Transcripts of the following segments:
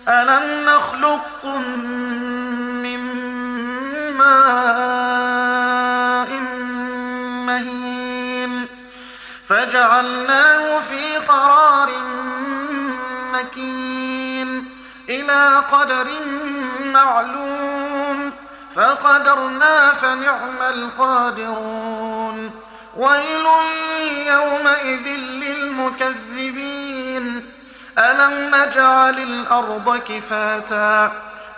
ألم نخلقكم من ماء مهين فجعلناه في قرار مكين إلى قدر معلوم فقدرنا فنعم القادرون ويل يومئذ للمكذبين ألم نجعل الأرض كفاتا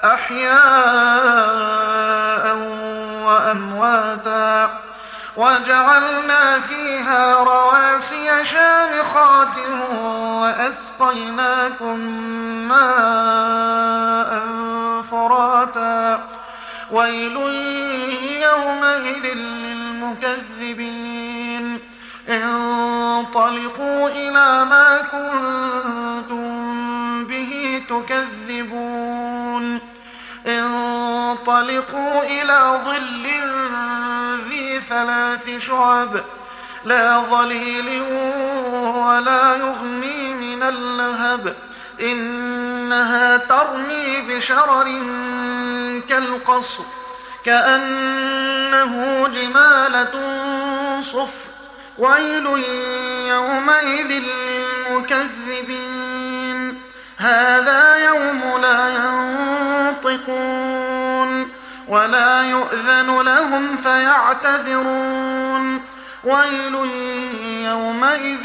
أحياء وأمواتا وجعلنا فيها رواسي شامخات وأسقيناكم ماء فراتا ويل يومئذ للمكذبين انطلقوا إلى ما كنتم به تكذبون انطلقوا إلى ظل ذي 3 شعب لا ظليل ولا يغني من اللهب إنها ترمي بشرر كالقصر كأنه جمالة صفر ويل يومئذ للمكذبين هذا يوم لا ينطقون ولا يؤذن لهم فيعتذرون ويل يومئذ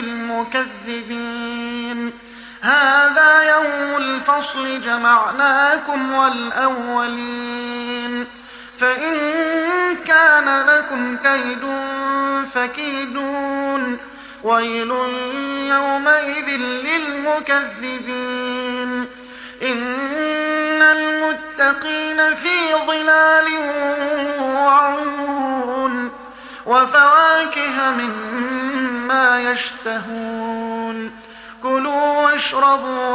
للمكذبين هذا يوم الفصل جمعناكم والأولين فإن كان لكم كيد فكيدون ويل يومئذ للمكذبين إن المتقين في ظلال وعيون وفواكه مما يشتهون كلوا واشربوا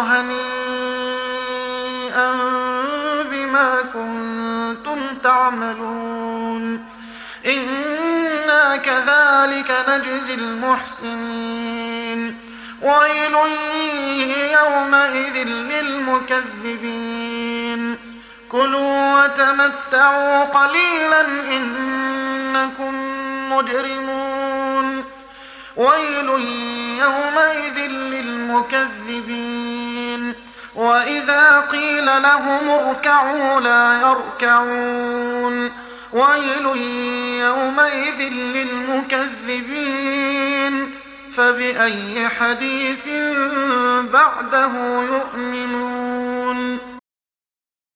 هنيئا بما كنتم تعملون إنا كذلك نجزي المحسنين ويل يومئذ للمكذبين كلوا وتمتعوا قليلا إنكم مجرمون ويل يومئذ للمكذبين وإذا قيل لهم اركعوا لا يركعون ويل يومئذ للمكذبين فبأي حديث بعده يؤمنون